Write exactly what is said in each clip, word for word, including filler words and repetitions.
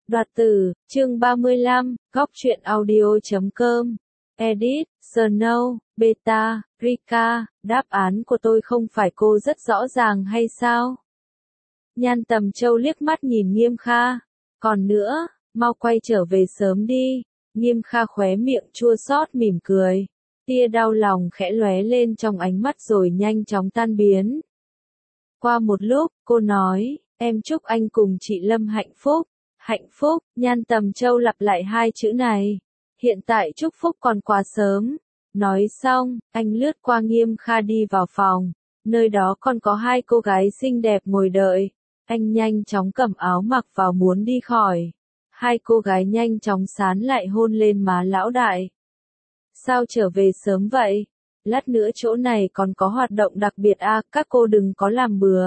Đoạt tử, chương ba mươi lăm, góc truyện audio chấm com. Edit, Snow, Beta, Rika, đáp án của tôi không phải cô rất rõ ràng hay sao? Nhan Tầm Châu liếc mắt nhìn Nghiêm Kha. Còn nữa, mau quay trở về sớm đi. Nghiêm Kha khóe miệng chua xót mỉm cười. Tia đau lòng khẽ lóe lên trong ánh mắt rồi nhanh chóng tan biến. Qua một lúc, cô nói, em chúc anh cùng chị Lâm hạnh phúc. Hạnh phúc, Nhan Tầm Châu lặp lại hai chữ này. Hiện tại chúc phúc còn quá sớm. Nói xong, anh lướt qua Nghiêm Kha đi vào phòng. Nơi đó còn có hai cô gái xinh đẹp ngồi đợi. Anh nhanh chóng cầm áo mặc vào muốn đi khỏi. Hai cô gái nhanh chóng sán lại hôn lên má lão đại. Sao trở về sớm vậy? Lát nữa chỗ này còn có hoạt động đặc biệt à, các cô đừng có làm bừa.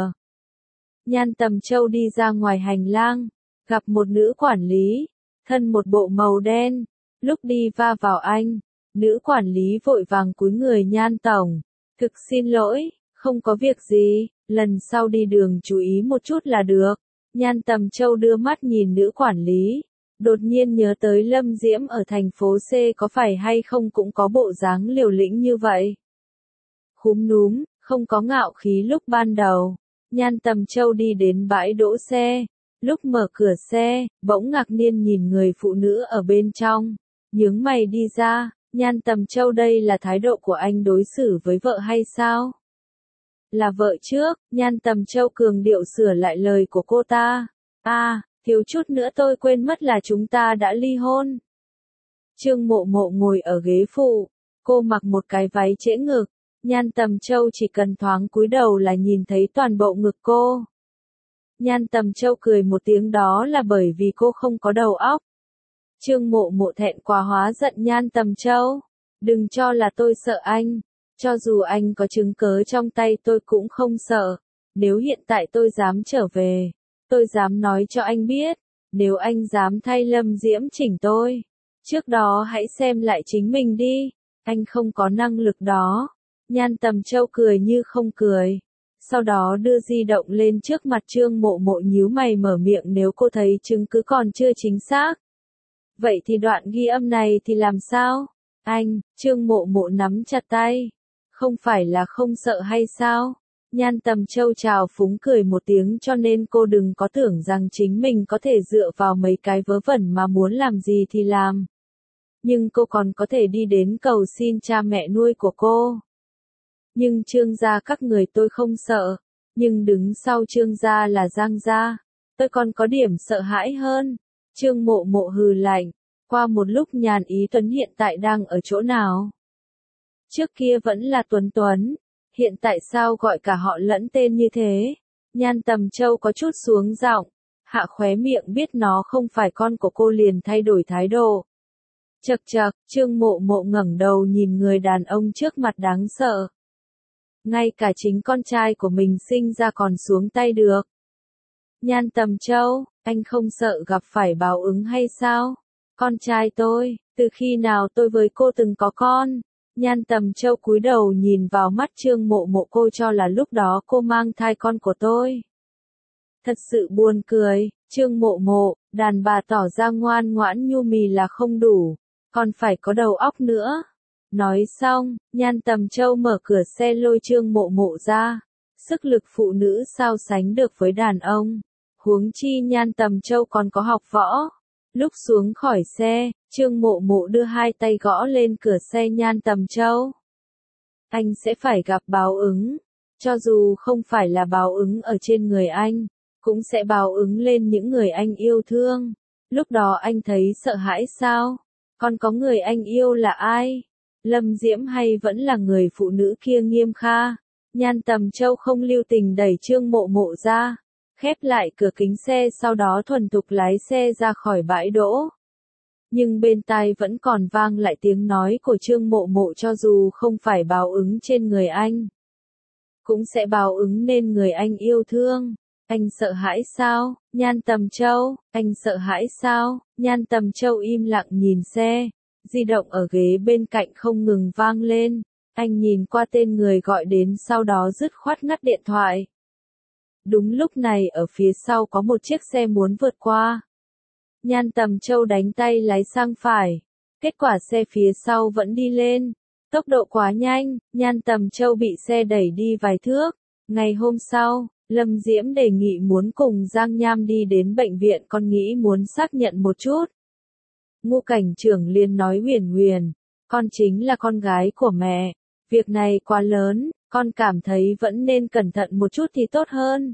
Nhan Tầm Châu đi ra ngoài hành lang. Gặp một nữ quản lý, thân một bộ màu đen, lúc đi va vào anh, nữ quản lý vội vàng cúi người Nhan tổng, thực xin lỗi, không có việc gì, lần sau đi đường chú ý một chút là được. Nhan Tầm Châu đưa mắt nhìn nữ quản lý, đột nhiên nhớ tới Lâm Diễm ở thành phố C có phải hay không cũng có bộ dáng liều lĩnh như vậy. Khúm núm, không có ngạo khí lúc ban đầu, Nhan Tầm Châu đi đến bãi đỗ xe. Lúc mở cửa xe, bỗng ngạc nhiên nhìn người phụ nữ ở bên trong, nhướng mày đi ra, Nhan Tầm Châu đây là thái độ của anh đối xử với vợ hay sao? Là vợ trước, Nhan Tầm Châu cường điệu sửa lại lời của cô ta, à, thiếu chút nữa tôi quên mất là chúng ta đã ly hôn. Trương Mộ Mộ ngồi ở ghế phụ, cô mặc một cái váy trễ ngực, Nhan Tầm Châu chỉ cần thoáng cúi đầu là nhìn thấy toàn bộ ngực cô. Nhan Tầm Châu cười một tiếng đó là bởi vì cô không có đầu óc. Trương Mộ Mộ thẹn quá hóa giận Nhan Tầm Châu. Đừng cho là tôi sợ anh. Cho dù anh có chứng cớ trong tay tôi cũng không sợ. Nếu hiện tại tôi dám trở về, tôi dám nói cho anh biết. Nếu anh dám thay Lâm Diễm chỉnh tôi, trước đó hãy xem lại chính mình đi. Anh không có năng lực đó. Nhan Tầm Châu cười như không cười. Sau đó đưa di động lên trước mặt Trương Mộ Mộ nhíu mày mở miệng nếu cô thấy chứng cứ còn chưa chính xác. Vậy thì đoạn ghi âm này thì làm sao? Anh, Trương Mộ Mộ nắm chặt tay. Không phải là không sợ hay sao? Nhan Tầm Châu chào phúng cười một tiếng cho nên cô đừng có tưởng rằng chính mình có thể dựa vào mấy cái vớ vẩn mà muốn làm gì thì làm. Nhưng cô còn có thể đi đến cầu xin cha mẹ nuôi của cô. Nhưng Trương gia các người tôi không sợ, nhưng đứng sau Trương gia là Giang gia, tôi còn có điểm sợ hãi hơn. Trương Mộ Mộ hừ lạnh, qua một lúc Nhàn Ý Tuấn hiện tại đang ở chỗ nào? Trước kia vẫn là Tuấn Tuấn, hiện tại sao gọi cả họ lẫn tên như thế? Nhan Tầm Châu có chút xuống giọng, hạ khóe miệng biết nó không phải con của cô liền thay đổi thái độ. Chậc chậc, Trương Mộ Mộ ngẩng đầu nhìn người đàn ông trước mặt đáng sợ. Ngay cả chính con trai của mình sinh ra còn xuống tay được. Nhan Tầm Châu, anh không sợ gặp phải báo ứng hay sao? Con trai tôi, từ khi nào tôi với cô từng có con? Nhan Tầm Châu cúi đầu nhìn vào mắt Trương Mộ Mộ cô cho là lúc đó cô mang thai con của tôi. Thật sự buồn cười, Trương Mộ Mộ, đàn bà tỏ ra ngoan ngoãn nhu mì là không đủ, còn phải có đầu óc nữa. Nói xong, Nhan Tầm Châu mở cửa xe lôi Trương Mộ Mộ ra. Sức lực phụ nữ sao sánh được với đàn ông. Huống chi Nhan Tầm Châu còn có học võ. Lúc xuống khỏi xe, Trương Mộ Mộ đưa hai tay gõ lên cửa xe Nhan Tầm Châu. Anh sẽ phải gặp báo ứng. Cho dù không phải là báo ứng ở trên người anh, cũng sẽ báo ứng lên những người anh yêu thương. Lúc đó anh thấy sợ hãi sao? Còn có người anh yêu là ai? Lâm Diễm hay vẫn là người phụ nữ kia Nghiêm Kha? Nhan Tầm Châu không lưu tình đẩy Trương Mộ Mộ ra, khép lại cửa kính xe sau đó thuần thục lái xe ra khỏi bãi đỗ. Nhưng bên tai vẫn còn vang lại tiếng nói của Trương Mộ Mộ cho dù không phải báo ứng trên người anh, cũng sẽ báo ứng nên người anh yêu thương. Anh sợ hãi sao? Nhan Tầm Châu, anh sợ hãi sao? Nhan Tầm Châu im lặng nhìn xe. Di động ở ghế bên cạnh không ngừng vang lên, anh nhìn qua tên người gọi đến sau đó dứt khoát ngắt điện thoại. Đúng lúc này ở phía sau có một chiếc xe muốn vượt qua. Nhan Tầm Châu đánh tay lái sang phải. Kết quả xe phía sau vẫn đi lên. Tốc độ quá nhanh, Nhan Tầm Châu bị xe đẩy đi vài thước. Ngày hôm sau, Lâm Diễm đề nghị muốn cùng Giang Nham đi đến bệnh viện, con nghĩ muốn xác nhận một chút. Ngũ Cảnh Trưởng liền nói Huyền Huyền, con chính là con gái của mẹ. Việc này quá lớn, con cảm thấy vẫn nên cẩn thận một chút thì tốt hơn.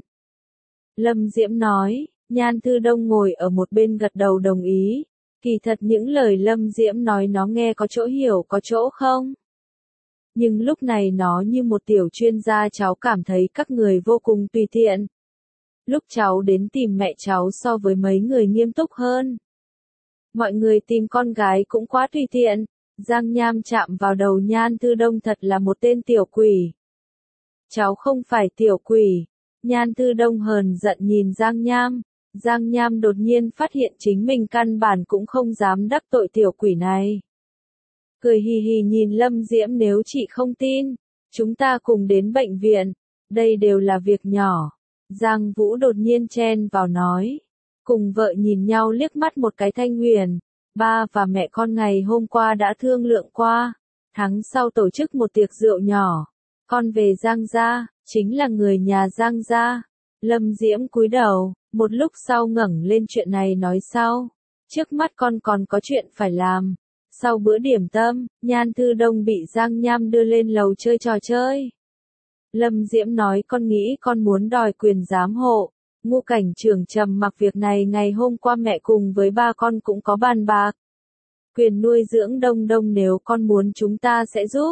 Lâm Diễm nói, Nhan Thư Đông ngồi ở một bên gật đầu đồng ý. Kỳ thật những lời Lâm Diễm nói nó nghe có chỗ hiểu có chỗ không. Nhưng lúc này nó như một tiểu chuyên gia, cháu cảm thấy các người vô cùng tùy tiện. Lúc cháu đến tìm mẹ cháu so với mấy người nghiêm túc hơn. Mọi người tìm con gái cũng quá tùy tiện. Giang Nham chạm vào đầu Nhan Thư Đông, thật là một tên tiểu quỷ. Cháu không phải tiểu quỷ. Nhan Thư Đông hờn giận nhìn Giang Nham. Giang Nham đột nhiên phát hiện chính mình căn bản cũng không dám đắc tội tiểu quỷ này. Cười hì hì nhìn Lâm Diễm, nếu chị không tin, chúng ta cùng đến bệnh viện, đây đều là việc nhỏ. Giang Vũ đột nhiên chen vào nói, cùng vợ nhìn nhau liếc mắt một cái. Thanh Huyền, ba và mẹ con ngày hôm qua đã thương lượng qua, tháng sau tổ chức một tiệc rượu nhỏ, con về Giang gia, chính là người nhà Giang gia. Lâm Diễm cúi đầu, một lúc sau ngẩng lên, chuyện này nói sau, trước mắt con còn có chuyện phải làm. Sau bữa điểm tâm, Nhan Thư Đông bị Giang Nham đưa lên lầu chơi trò chơi. Lâm Diễm nói, con nghĩ con muốn đòi quyền giám hộ. Ngũ Cảnh Trưởng trầm mặc, việc này ngày hôm qua mẹ cùng với ba con cũng có bàn bạc. Quyền nuôi dưỡng Đông Đông nếu con muốn chúng ta sẽ giúp.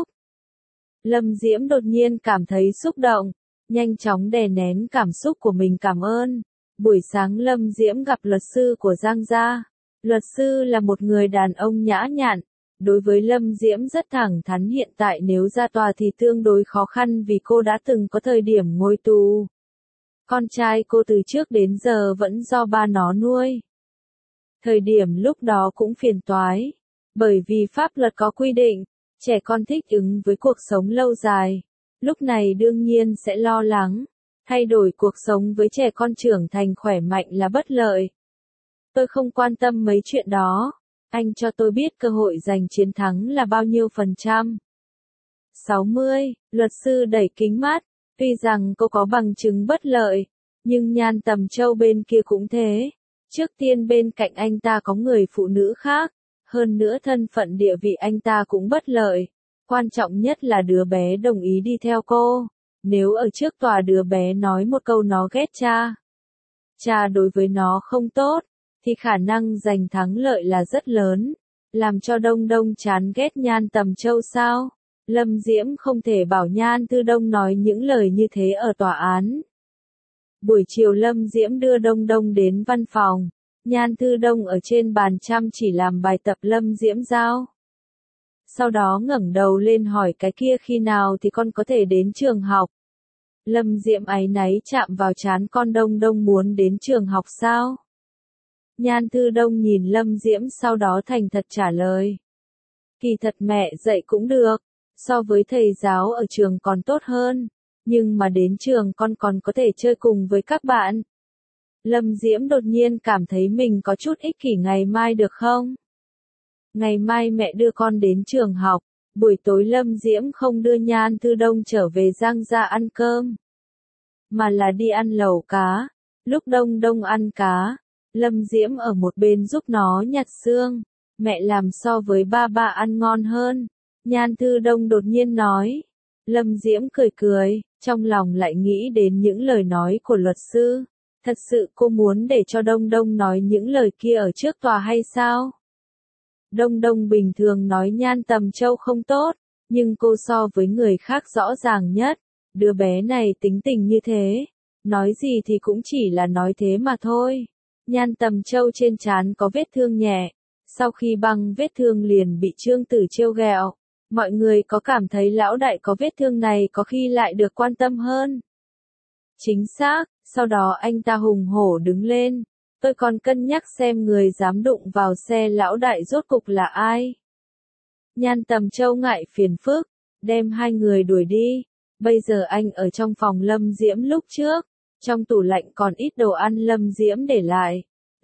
Lâm Diễm đột nhiên cảm thấy xúc động, nhanh chóng đè nén cảm xúc của mình, cảm ơn. Buổi sáng Lâm Diễm gặp luật sư của Giang gia. Luật sư là một người đàn ông nhã nhặn, đối với Lâm Diễm rất thẳng thắn. Hiện tại nếu ra tòa thì tương đối khó khăn vì cô đã từng có thời điểm ngồi tù. Con trai cô từ trước đến giờ vẫn do ba nó nuôi. Thời điểm lúc đó cũng phiền toái, bởi vì pháp luật có quy định, trẻ con thích ứng với cuộc sống lâu dài, lúc này đương nhiên sẽ lo lắng, thay đổi cuộc sống với trẻ con trưởng thành khỏe mạnh là bất lợi. Tôi không quan tâm mấy chuyện đó, anh cho tôi biết cơ hội giành chiến thắng là bao nhiêu phần trăm. sáu mươi, luật sư đẩy kính mắt, tuy rằng cô có bằng chứng bất lợi, nhưng Nhan Tầm Châu bên kia cũng thế. Trước tiên bên cạnh anh ta có người phụ nữ khác, hơn nữa thân phận địa vị anh ta cũng bất lợi. Quan trọng nhất là đứa bé đồng ý đi theo cô. Nếu ở trước tòa đứa bé nói một câu nó ghét cha, cha đối với nó không tốt, thì khả năng giành thắng lợi là rất lớn. Làm cho Đông Đông chán ghét Nhan Tầm Châu sao? Lâm Diễm không thể bảo Nhan Thư Đông nói những lời như thế ở tòa án. Buổi chiều Lâm Diễm đưa Đông Đông đến văn phòng. Nhan Thư Đông ở trên bàn chăm chỉ làm bài tập Lâm Diễm giao. Sau đó ngẩng đầu lên hỏi, cái kia khi nào thì con có thể đến trường học? Lâm Diễm áy náy chạm vào trán con, Đông Đông muốn đến trường học sao? Nhan Thư Đông nhìn Lâm Diễm sau đó thành thật trả lời. Kỳ thật mẹ dạy cũng được, so với thầy giáo ở trường còn tốt hơn, nhưng mà đến trường con còn có thể chơi cùng với các bạn. Lâm Diễm đột nhiên cảm thấy mình có chút ích kỷ, ngày mai được không? Ngày mai mẹ đưa con đến trường học, buổi tối Lâm Diễm không đưa Nhan Thư Đông trở về Giang gia ăn cơm, mà là đi ăn lẩu cá. Lúc Đông Đông ăn cá, Lâm Diễm ở một bên giúp nó nhặt xương, mẹ làm so với ba ba ăn ngon hơn. Nhan Thư Đông đột nhiên nói. Lâm Diễm cười cười, trong lòng lại nghĩ đến những lời nói của luật sư. Thật sự cô muốn để cho Đông Đông nói những lời kia ở trước tòa hay sao? Đông Đông bình thường nói Nhan Tầm Châu không tốt, nhưng cô so với người khác rõ ràng nhất. Đứa bé này tính tình như thế, nói gì thì cũng chỉ là nói thế mà thôi. Nhan Tầm Châu trên trán có vết thương nhẹ, sau khi băng vết thương liền bị Trương Tử trêu ghẹo. Mọi người có cảm thấy lão đại có vết thương này có khi lại được quan tâm hơn. Chính xác, sau đó anh ta hùng hổ đứng lên. Tôi còn cân nhắc xem người dám đụng vào xe lão đại rốt cục là ai. Nhan Tầm Châu ngại phiền phức, đem hai người đuổi đi. Bây giờ anh ở trong phòng Lâm Diễm lúc trước, trong tủ lạnh còn ít đồ ăn Lâm Diễm để lại.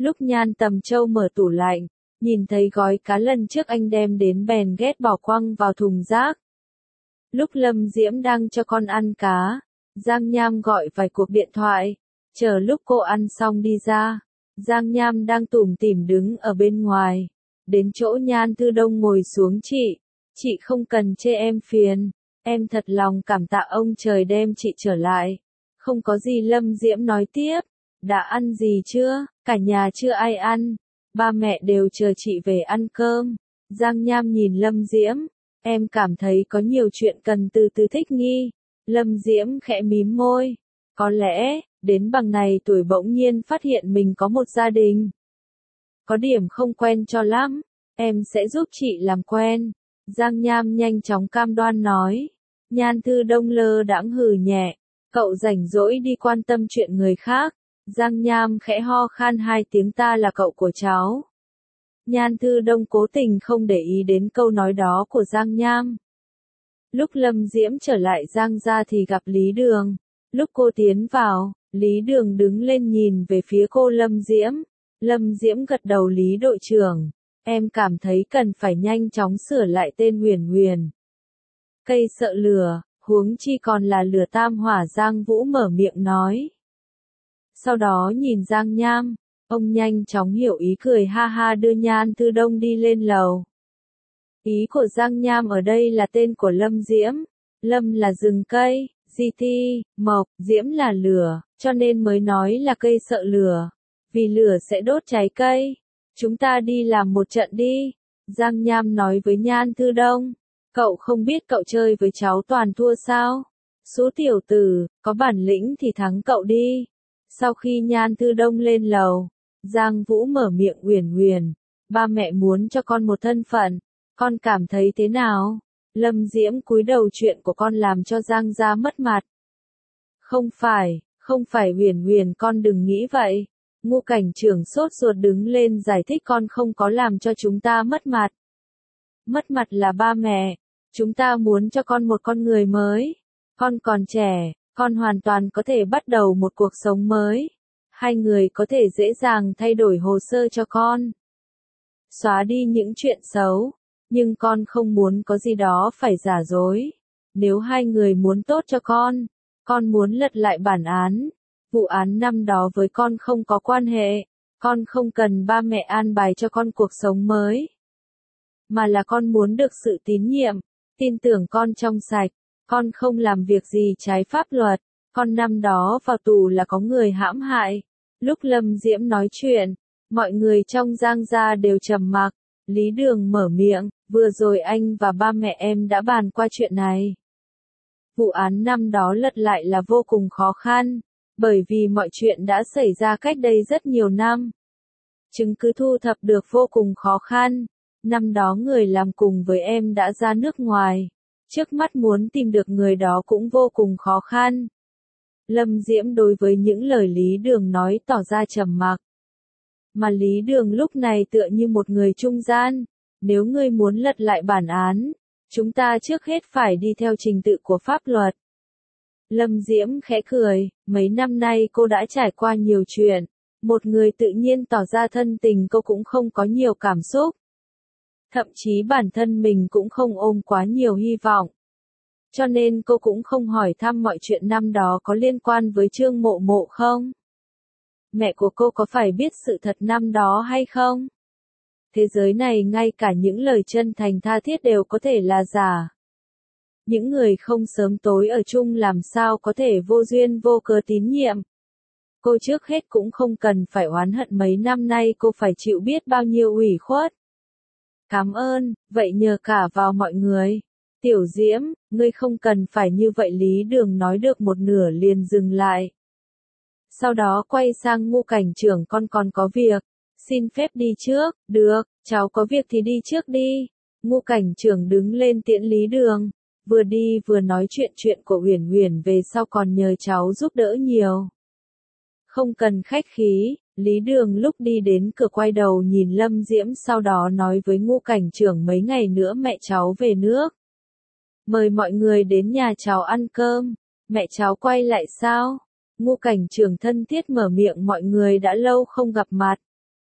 Lúc Nhan Tầm Châu mở tủ lạnh, nhìn thấy gói cá lần trước anh đem đến bèn ghét bỏ quăng vào thùng rác. Lúc Lâm Diễm đang cho con ăn cá, Giang Nham gọi vài cuộc điện thoại, chờ lúc cô ăn xong đi ra, Giang Nham đang tủm tỉm đứng ở bên ngoài, đến chỗ Nhan Thư Đông ngồi xuống. Chị, chị không cần chê em phiền, em thật lòng cảm tạ ông trời đem chị trở lại. Không có gì. Lâm Diễm nói tiếp, đã ăn gì chưa? Cả nhà chưa ai ăn, ba mẹ đều chờ chị về ăn cơm. Giang Nham nhìn Lâm Diễm, em cảm thấy có nhiều chuyện cần từ từ thích nghi. Lâm Diễm khẽ mím môi, có lẽ, đến bằng này tuổi bỗng nhiên phát hiện mình có một gia đình. Có điểm không quen cho lắm, em sẽ giúp chị làm quen. Giang Nham nhanh chóng cam đoan nói. Nhan Thư Đông lơ đãng hừ nhẹ, cậu rảnh rỗi đi quan tâm chuyện người khác. Giang Nham khẽ ho khan hai tiếng, ta là cậu của cháu. Nhan Thư Đông cố tình không để ý đến câu nói đó của Giang Nham. Lúc Lâm Diễm trở lại Giang gia thì gặp Lý Đường. Lúc cô tiến vào, Lý Đường đứng lên nhìn về phía cô Lâm Diễm. Lâm Diễm gật đầu. Lý đội trưởng, em cảm thấy cần phải nhanh chóng sửa lại tên Huyền Huyền. Cây sợ lửa, huống chi còn là lửa tam hỏa. Giang Vũ mở miệng nói. Sau đó nhìn Giang Nham, ông nhanh chóng hiểu ý, cười ha ha đưa Nhan Thư Đông đi lên lầu. Ý của Giang Nham ở đây là tên của Lâm Diễm. Lâm là rừng cây, di ti, mộc, diễm là lửa, cho nên mới nói là cây sợ lửa. Vì lửa sẽ đốt cháy cây. Chúng ta đi làm một trận đi. Giang Nham nói với Nhan Thư Đông. Cậu không biết cậu chơi với cháu toàn thua sao? Số tiểu tử, có bản lĩnh thì thắng cậu đi. Sau khi Nhan Thư Đông lên lầu, Giang Vũ mở miệng. Huyền Huyền, ba mẹ muốn cho con một thân phận, con cảm thấy thế nào? Lâm Diễm cúi đầu, chuyện của con làm cho Giang gia mất mặt. Không phải, không phải Huyền Huyền, con đừng nghĩ vậy. Ngô Cảnh Trưởng sốt ruột đứng lên giải thích, con không có làm cho chúng ta mất mặt. Mất mặt là ba mẹ, chúng ta muốn cho con một con người mới. Con còn trẻ, con hoàn toàn có thể bắt đầu một cuộc sống mới. Hai người có thể dễ dàng thay đổi hồ sơ cho con. Xóa đi những chuyện xấu. Nhưng con không muốn có gì đó phải giả dối. Nếu hai người muốn tốt cho con, con muốn lật lại bản án. Vụ án năm đó với con không có quan hệ. Con không cần ba mẹ an bài cho con cuộc sống mới. Mà là con muốn được sự tín nhiệm, tin tưởng con trong sạch. Con không làm việc gì trái pháp luật. Con năm đó vào tù là có người hãm hại. Lúc Lâm Diễm nói chuyện, mọi người trong Giang gia đều trầm mặc. Lý Đường mở miệng, vừa rồi anh và ba mẹ em đã bàn qua chuyện này. Vụ án năm đó lật lại là vô cùng khó khăn, bởi vì mọi chuyện đã xảy ra cách đây rất nhiều năm. Chứng cứ thu thập được vô cùng khó khăn. Năm đó người làm cùng với em đã ra nước ngoài. Trước mắt muốn tìm được người đó cũng vô cùng khó khăn. Lâm Diễm đối với những lời Lý Đường nói tỏ ra trầm mặc. Mà Lý Đường lúc này tựa như một người trung gian. Nếu ngươi muốn lật lại bản án, chúng ta trước hết phải đi theo trình tự của pháp luật. Lâm Diễm khẽ cười, mấy năm nay cô đã trải qua nhiều chuyện. Một người tự nhiên tỏ ra thân tình, cô cũng không có nhiều cảm xúc. Thậm chí bản thân mình cũng không ôm quá nhiều hy vọng. Cho nên cô cũng không hỏi thăm mọi chuyện năm đó có liên quan với Trương Mộ Mộ không? Mẹ của cô có phải biết sự thật năm đó hay không? Thế giới này ngay cả những lời chân thành tha thiết đều có thể là giả. Những người không sớm tối ở chung làm sao có thể vô duyên vô cớ tín nhiệm. Cô trước hết cũng không cần phải oán hận mấy năm nay cô phải chịu biết bao nhiêu ủy khuất. Cảm ơn, vậy nhờ cả vào mọi người. Tiểu Diễm, ngươi không cần phải như vậy. Lý Đường nói được một nửa liền dừng lại. Sau đó quay sang Ngô Cảnh Trưởng, con còn có việc. Xin phép đi trước. Được, cháu có việc thì đi trước đi. Ngô Cảnh Trưởng đứng lên tiễn Lý Đường. Vừa đi vừa nói chuyện chuyện của Huyền Huyền về sau còn nhờ cháu giúp đỡ nhiều. Không cần khách khí. Lý Đường lúc đi đến cửa quay đầu nhìn Lâm Diễm, sau đó nói với Ngô Cảnh Trưởng, mấy ngày nữa mẹ cháu về nước. Mời mọi người đến nhà cháu ăn cơm. Mẹ cháu quay lại sao? Ngô Cảnh Trưởng thân thiết mở miệng, mọi người đã lâu không gặp mặt.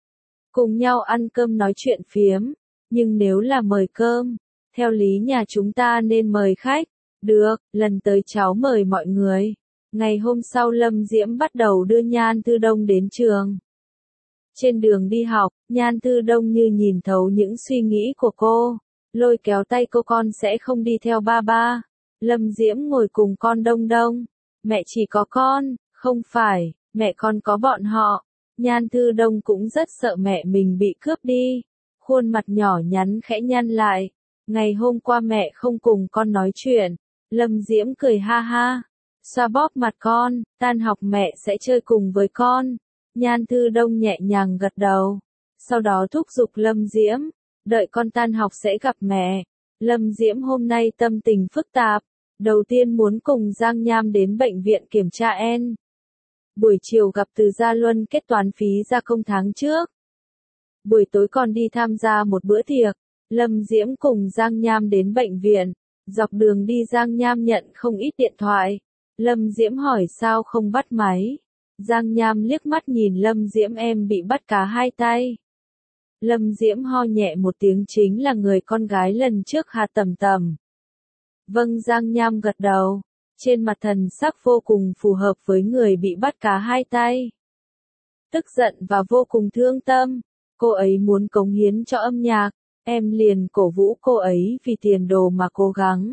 cùng nhau ăn cơm nói chuyện phiếm. Nhưng nếu là mời cơm, theo lý nhà chúng ta nên mời khách. Được, lần tới cháu mời mọi người. Ngày hôm sau Lâm Diễm bắt đầu đưa Nhan Thư Đông đến trường. Trên đường đi học, Nhan Thư Đông như nhìn thấu những suy nghĩ của cô, lôi kéo tay cô, con sẽ không đi theo ba ba. Lâm Diễm ngồi cùng con Đông Đông. Mẹ chỉ có con, không phải, mẹ con có bọn họ. Nhan Thư Đông cũng rất sợ mẹ mình bị cướp đi. Khuôn mặt nhỏ nhắn khẽ nhăn lại. Ngày hôm qua mẹ không cùng con nói chuyện. Lâm Diễm cười ha ha, xoa bóp mặt con, tan học mẹ sẽ chơi cùng với con. Nhan Thư Đông nhẹ nhàng gật đầu, sau đó thúc giục Lâm Diễm, đợi con tan học sẽ gặp mẹ. Lâm Diễm hôm nay tâm tình phức tạp, đầu tiên muốn cùng Giang Nham đến bệnh viện kiểm tra en. Buổi chiều gặp Từ Gia Luân kết toán phí gia công tháng trước. Buổi tối còn đi tham gia một bữa tiệc. Lâm Diễm cùng Giang Nham đến bệnh viện. Dọc đường đi Giang Nham nhận không ít điện thoại. Lâm Diễm hỏi sao không bắt máy. Giang Nham liếc mắt nhìn Lâm Diễm, em bị bắt cá hai tay. Lâm Diễm ho nhẹ một tiếng, chính là người con gái lần trước Hà Tầm Tầm. Vâng, Giang Nham gật đầu, trên mặt thần sắc vô cùng phù hợp với người bị bắt cá hai tay. Tức giận và vô cùng thương tâm, cô ấy muốn cống hiến cho âm nhạc, em liền cổ vũ cô ấy vì tiền đồ mà cố gắng.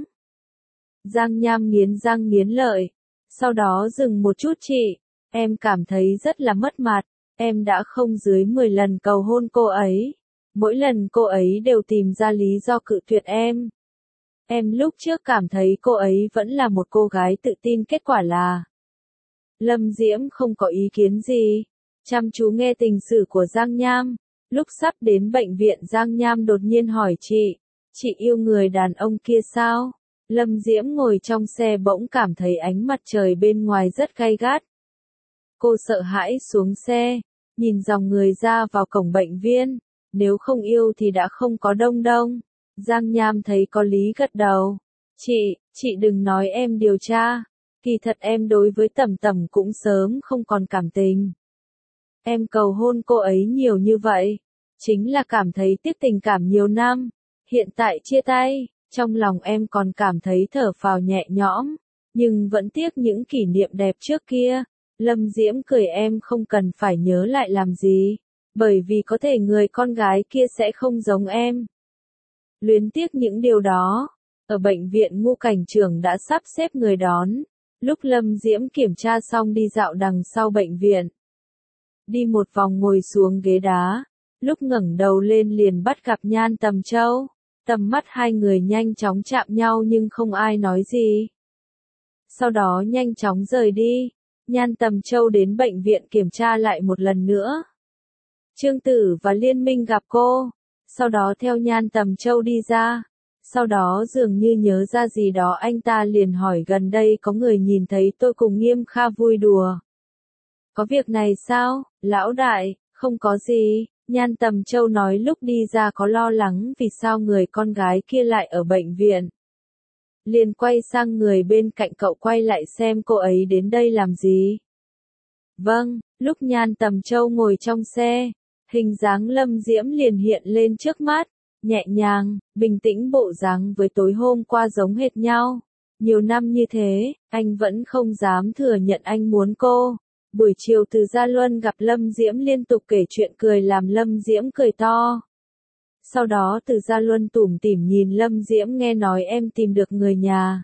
Giang Nham nghiến răng nghiến lợi, sau đó dừng một chút, chị, em cảm thấy rất là mất mặt, em đã không dưới mười lần cầu hôn cô ấy. Mỗi lần cô ấy đều tìm ra lý do cự tuyệt em. Em lúc trước cảm thấy cô ấy vẫn là một cô gái tự tin, kết quả là... Lâm Diễm không có ý kiến gì, chăm chú nghe tình sử của Giang Nham. Lúc sắp đến bệnh viện Giang Nham đột nhiên hỏi chị, chị yêu người đàn ông kia sao? Lâm Diễm ngồi trong xe bỗng cảm thấy ánh mặt trời bên ngoài rất gay gắt. Cô sợ hãi xuống xe, nhìn dòng người ra vào cổng bệnh viện, nếu không yêu thì đã không có Đông Đông. Giang Nham thấy có lý gật đầu. Chị, chị đừng nói em điều tra, kỳ thật em đối với Tầm Tầm cũng sớm không còn cảm tình. Em cầu hôn cô ấy nhiều như vậy, chính là cảm thấy tiếc tình cảm nhiều năm, hiện tại chia tay, trong lòng em còn cảm thấy thở phào nhẹ nhõm, nhưng vẫn tiếc những kỷ niệm đẹp trước kia. Lâm Diễm cười, em không cần phải nhớ lại làm gì, bởi vì có thể người con gái kia sẽ không giống em. Luyến tiếc những điều đó. Ở bệnh viện Ngô Cảnh Trưởng đã sắp xếp người đón. Lúc Lâm Diễm kiểm tra xong đi dạo đằng sau bệnh viện. Đi một vòng ngồi xuống ghế đá. Lúc ngẩng đầu lên liền bắt gặp Nhan Tầm Châu. Tầm mắt hai người nhanh chóng chạm nhau nhưng không ai nói gì. Sau đó nhanh chóng rời đi. Nhan Tầm Châu đến bệnh viện kiểm tra lại một lần nữa. Trương Tử và Liên Minh gặp cô. Sau đó theo Nhan Tầm Châu đi ra. Sau đó dường như nhớ ra gì đó, anh ta liền hỏi, gần đây có người nhìn thấy tôi cùng Nghiêm Kha vui đùa. Có việc này sao, lão đại? Không có gì. Nhan Tầm Châu nói lúc đi ra có lo lắng vì sao người con gái kia lại ở bệnh viện. Liền quay sang người bên cạnh cậu, quay lại xem cô ấy đến đây làm gì. Vâng, lúc Nhan Tầm Châu ngồi trong xe, hình dáng Lâm Diễm liền hiện lên trước mắt, nhẹ nhàng, bình tĩnh, bộ dáng với tối hôm qua giống hệt nhau. Nhiều năm như thế, anh vẫn không dám thừa nhận anh muốn cô. Buổi chiều Từ Gia Luân gặp Lâm Diễm liên tục kể chuyện cười làm Lâm Diễm cười to. Sau đó Từ Gia Luân tủm tỉm nhìn Lâm Diễm, nghe nói em tìm được người nhà.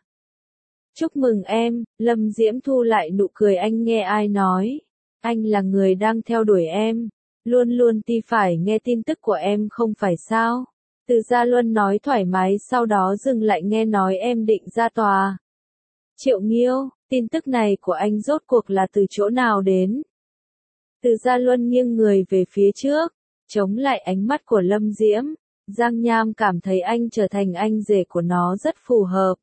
Chúc mừng em. Lâm Diễm thu lại nụ cười, anh nghe ai nói? Anh là người đang theo đuổi em. Luôn luôn ti phải nghe tin tức của em không phải sao? Từ Gia Luân nói thoải mái, sau đó dừng lại, nghe nói em định ra tòa. Triệu Nghiêu, tin tức này của anh rốt cuộc là từ chỗ nào đến? Từ Gia Luân nghiêng người về phía trước, chống lại ánh mắt của Lâm Diễm. Giang Nham cảm thấy anh trở thành anh rể của nó rất phù hợp.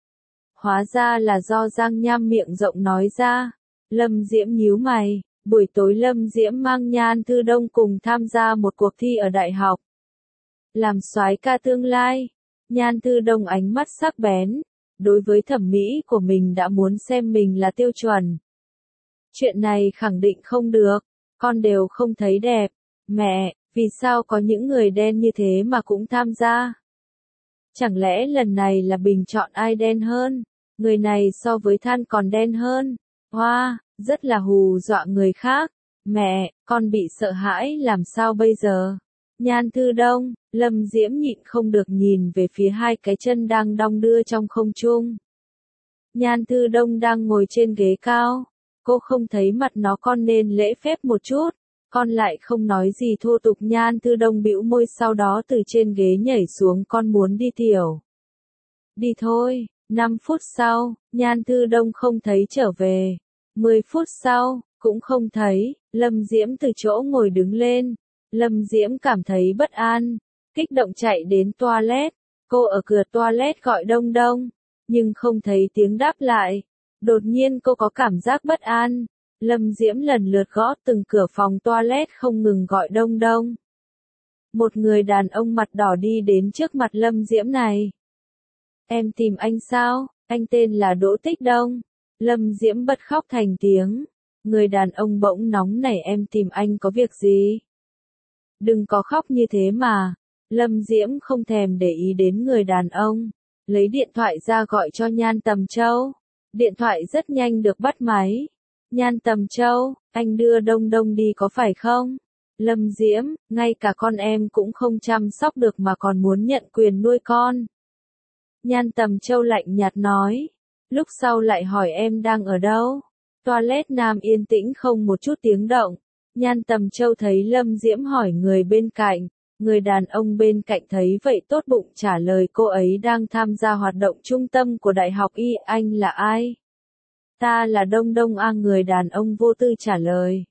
Hóa ra là do Giang Nham miệng rộng nói ra. Lâm Diễm nhíu mày. Buổi tối Lâm Diễm mang Nhan Thư Đông cùng tham gia một cuộc thi ở đại học. Làm soái ca tương lai. Nhan Thư Đông ánh mắt sắc bén. Đối với thẩm mỹ của mình đã muốn xem mình là tiêu chuẩn. Chuyện này khẳng định không được. Con đều không thấy đẹp. Mẹ, Vì sao có những người đen như thế mà cũng tham gia? Chẳng lẽ lần này là bình chọn ai đen hơn? Người này so với than còn đen hơn. Hoa, wow, rất là hù dọa người khác. Mẹ, con bị sợ hãi làm sao bây giờ? Nhan Thư Đông, Lâm Diễm nhịn không được nhìn về phía hai cái chân đang đong đưa trong không trung. Nhan Thư Đông đang ngồi trên ghế cao. Cô không thấy mặt nó, con nên lễ phép một chút. Con lại không nói gì thô tục. Nhan Thư Đông bĩu môi, sau đó từ trên ghế nhảy xuống. Con muốn đi tiểu. Đi thôi. năm phút sau, Nhan Thư Đông không thấy trở về. mười phút sau, cũng không thấy. Lâm Diễm từ chỗ ngồi đứng lên. Lâm Diễm cảm thấy bất an, kích động chạy đến toilet. Cô ở cửa toilet gọi Đông Đông, nhưng không thấy tiếng đáp lại. Đột nhiên cô có cảm giác bất an. Lâm Diễm lần lượt gõ từng cửa phòng toilet không ngừng gọi Đông Đông. Một người đàn ông mặt đỏ đi đến trước mặt Lâm Diễm này. Em tìm anh sao? Anh tên là Đỗ Tích Đông. Lâm Diễm bật khóc thành tiếng. Người đàn ông bỗng nóng nảy, em tìm anh có việc gì? Đừng có khóc như thế mà. Lâm Diễm không thèm để ý đến người đàn ông. Lấy điện thoại ra gọi cho Nhan Tầm Châu. Điện thoại rất nhanh được bắt máy. Nhan Tầm Châu, anh đưa Đông Đông đi có phải không? Lâm Diễm, ngay cả con em cũng không chăm sóc được mà còn muốn nhận quyền nuôi con. Nhan Tầm Châu lạnh nhạt nói. Lúc sau lại hỏi em đang ở đâu? Toilet nam yên tĩnh không một chút tiếng động. Nhan Tầm Châu thấy Lâm Diễm hỏi người bên cạnh. Người đàn ông bên cạnh thấy vậy tốt bụng trả lời cô ấy đang tham gia hoạt động trung tâm của Đại học Y. Anh là ai? Ta là Đông Đông A. Người đàn ông vô tư trả lời.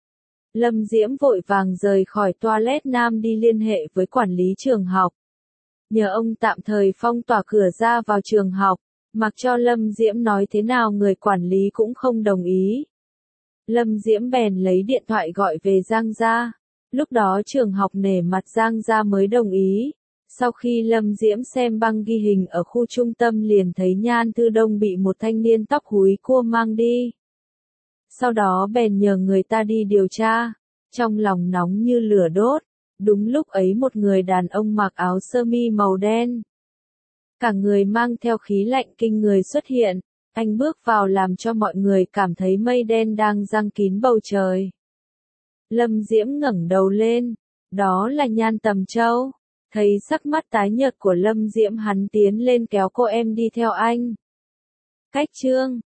Lâm Diễm vội vàng rời khỏi toilet nam đi liên hệ với quản lý trường học. Nhờ ông tạm thời phong tỏa cửa ra vào trường học. Mặc cho Lâm Diễm nói thế nào người quản lý cũng không đồng ý. Lâm Diễm bèn lấy điện thoại gọi về Giang Gia. Lúc đó trường học nể mặt Giang Gia mới đồng ý. Sau khi Lâm Diễm xem băng ghi hình ở khu trung tâm liền thấy Nhan Thư Đông bị một thanh niên tóc húi cua mang đi. Sau đó bèn nhờ người ta đi điều tra. Trong lòng nóng như lửa đốt. Đúng lúc ấy một người đàn ông mặc áo sơ mi màu đen. Cả người mang theo khí lạnh kinh người xuất hiện. Anh bước vào làm cho mọi người cảm thấy mây đen đang giăng kín bầu trời. Lâm Diễm ngẩng đầu lên. Đó là Nhan Tầm Châu. Thấy sắc mắt tái nhợt của Lâm Diễm hắn tiến lên kéo cô, em đi theo anh. Cách chương